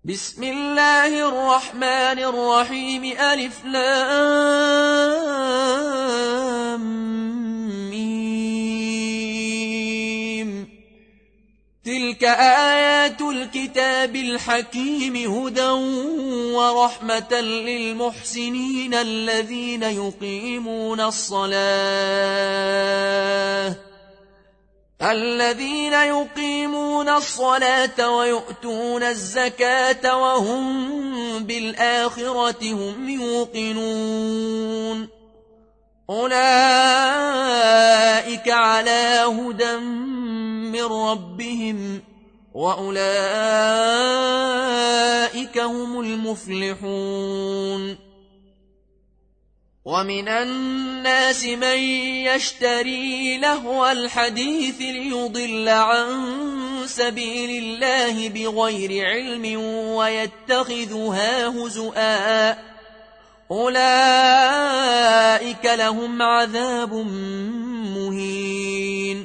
بسم الله الرحمن الرحيم ألف لام ميم. تلك آيات الكتاب الحكيم هدى ورحمة للمحسنين الذين يقيمون الصلاة ويؤتون الزكاة وهم بالآخرة هم يوقنون. أولئك على هدى من ربهم وأولئك هم المفلحون. ومن الناس من يشتري لهو الحديث ليضل عن سبيل الله بغير علم ويتخذها هزؤا، أولئك لهم عذاب مهين.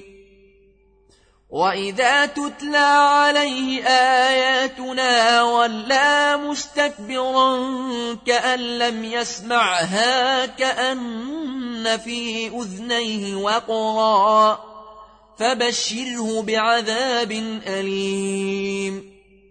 وإذا تتلى عليه آياتنا ولى مستكبرا كأن لم يسمعها كأن في أذنيه وقرا، فبشره بعذاب أليم.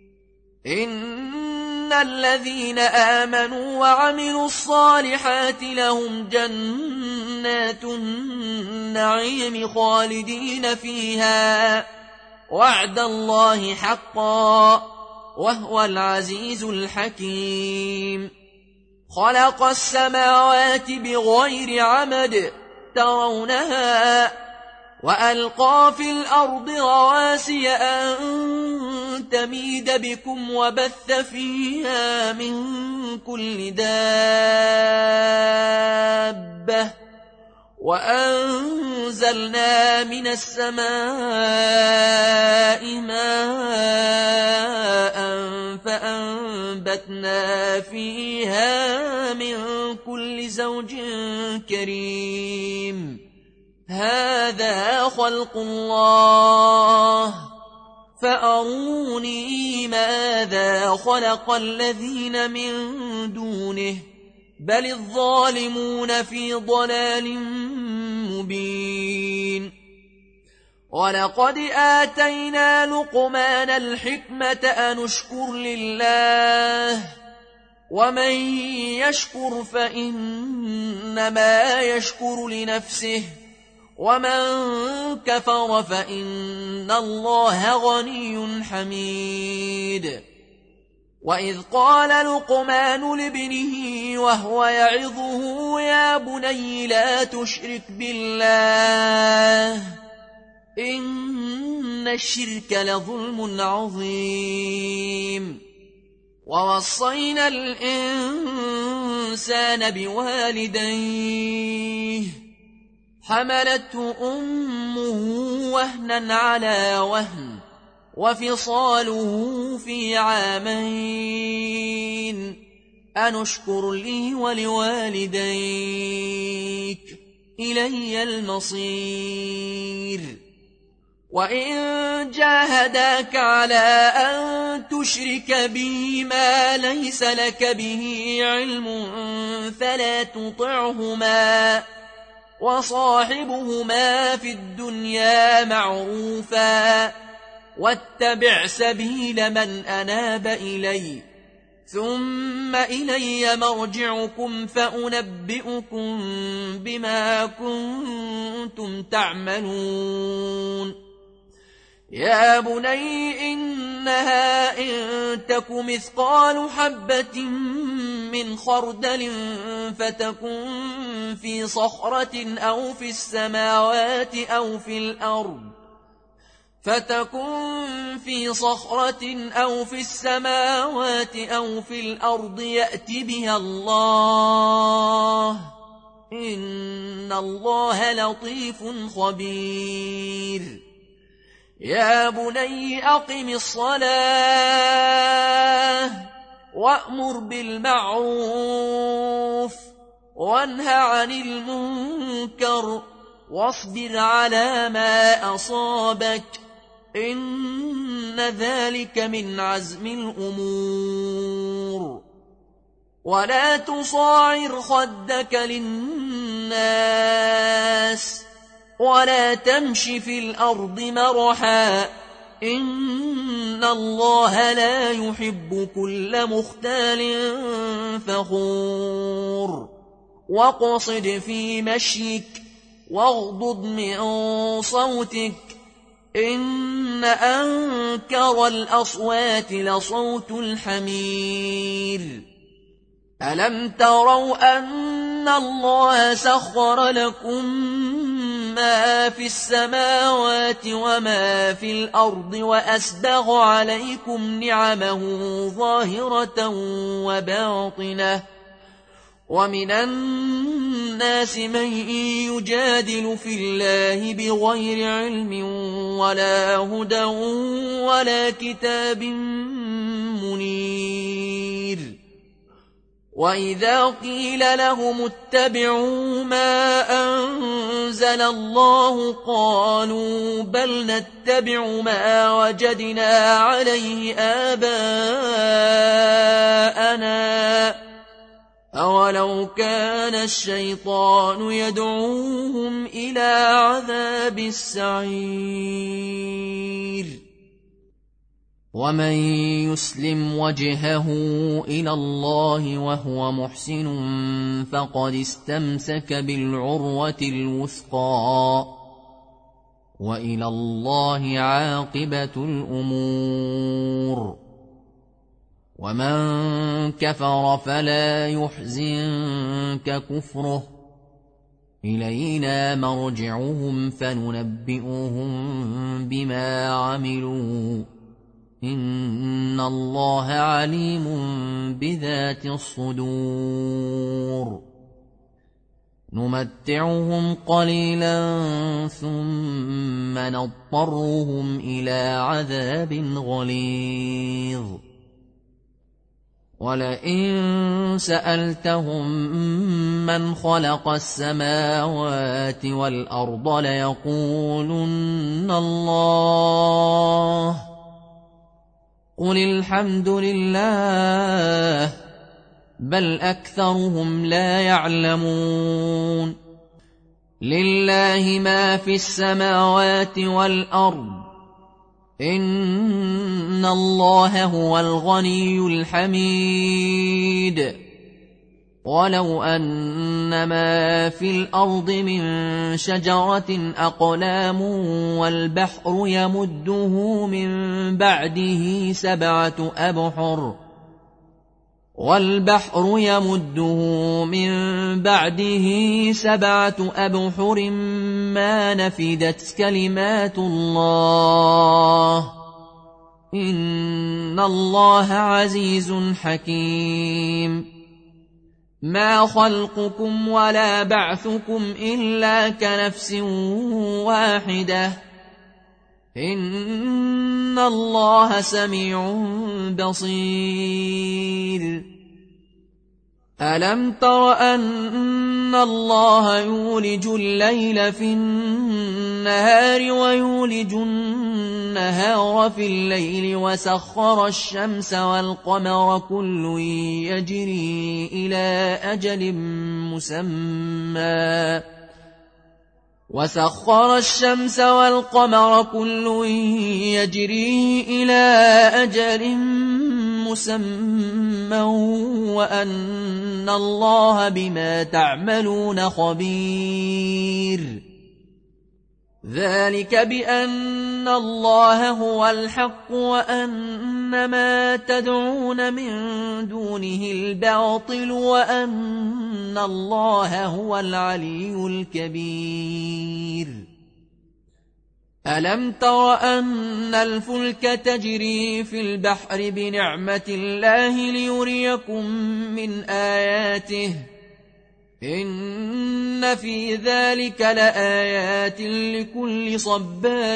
إن الذين آمنوا وعملوا الصالحات لهم جنات النعيم خالدين فيها، وعد الله حقا وهو العزيز الحكيم. خلق السماوات بغير عمد ترونها وألقى في الأرض رواسي أن تميد بكم وبث فيها من كل دابة، وأنزلنا من السماء ماء فأنبتنا فيها من كل زوج كريم. هذا خلق الله فأروني ماذا خلق الذين من دونه، بل الظالمون في ضلال مبين. ولقد آتينا لقمان الحكمة أن اشكر لله، ومن يشكر فإنما يشكر لنفسه، ومن كفر فإن الله غني حميد. وإذ قال لقمان لابنه وهو يعظه يا بني لا تشرك بالله إن الشرك لظلم عظيم. ووصينا الإنسان بوالديه حملته أمه وهنا على وهن وفصاله في عامين أن اشكر لي ولوالديك إلي المصير. وإن جاهداك على أن تشرك بي ما ليس لك به علم فلا تطعهما، وصاحبهما في الدنيا معروفا، واتبع سبيل من أناب إلي، ثم إلي مرجعكم فأنبئكم بما كنتم تعملون. يا بني إنها إن تك مثقال حبة من خردل فتكن في صخرة أو في السماوات أو في الأرض يأت بها الله، إن الله لطيف خبير. يا بني أقم الصلاة وأمر بالمعروف وانه عن المنكر واصبر على ما أصابك إن ذلك من عزم الأمور. ولا تصاعر خدك للناس ولا تمش في الأرض مرحا إن الله لا يحب كل مختال فخور واقصد في مشيك واغضض من صوتك إن أنكر الأصوات لصوت الحمير ألم تروا أن الله سخر لكم ما في السماوات وما في الأرض وأسبغ عليكم نعمه ظاهرة وباطنة ومن الناس من يجادل في الله بغير علم ولا هدى ولا كتاب منير وإذا قيل لهم اتبعوا ما أنزل الله قالوا بل نتبع ما وجدنا عليه آباءنا أولو كان الشيطان يدعوهم إلى عذاب السعير ومن يسلم وجهه إلى الله وهو محسن فقد استمسك بالعروة الوثقى وإلى الله عاقبة الأمور ومن كفر فلا يحزنك كفره إلينا مرجعهم فننبئهم بما عملوا إن الله عليم بذات الصدور نمتعهم قليلا ثم نضطرهم إلى عذاب غليظ ولئن سألتهم من خلق السماوات والأرض ليقولن الله قل الحمد لله بل أكثرهم لا يعلمون لله ما في السماوات والأرض إن الله هو الغني الحميد ولو أن ما في الأرض من شجرة أقلام والبحر يمده من بعده سبعة أبحر ما نفدت كلمات الله إن الله عزيز حكيم ما خلقكم ولا بعثكم إلا كنفس واحدة إن الله سميع بصير ألم تر أن الله يولج الليل في النهار ويولج النهار في الليل وسخر الشمس والقمر كل يجري إلى أجل مسمى وأن الله بما تعملون خبير ذلك بأن الله هو الحق وأن ما تدعون من دونه الباطل وأن الله هو العلي الكبير ألم تر أن الفلك تجري في البحر بنعمة الله ليريكم من آياته إن في ذلك لآيات لكل صبار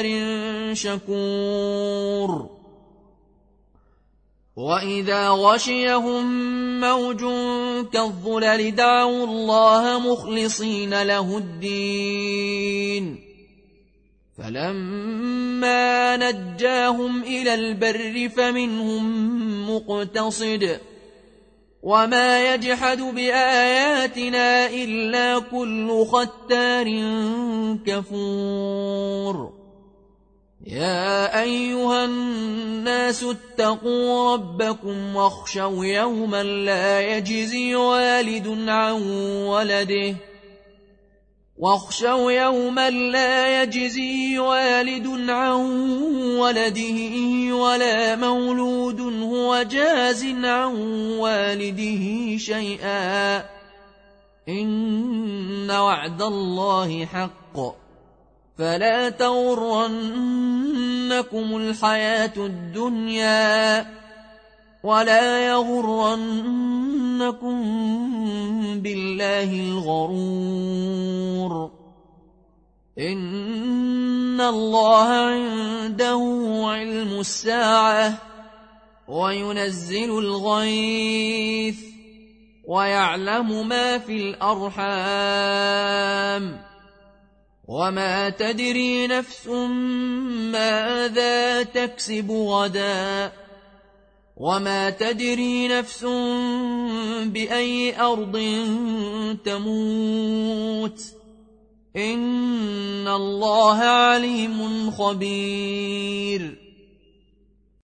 شكور وإذا غشيهم موج كالظلل دعوا الله مخلصين له الدين فلما نجاهم إلى البر فمنهم مقتصد وما يجحد بآياتنا إلا كل ختار كفور يا أيها الناس اتقوا ربكم واخشوا يوما لا يجزي والد عن ولده ولا مولود هو جاز عن والده شيئا إن وعد الله حق فلا تغرنكم الحياة الدنيا ولا يغرنكم بالله الغرور إن الله عنده علم الساعة وينزل الغيث ويعلم ما في الأرحام وما تدري نفس ماذا تكسب غدا وما تدري نفس بأي أرض تموت إن الله عليم خبير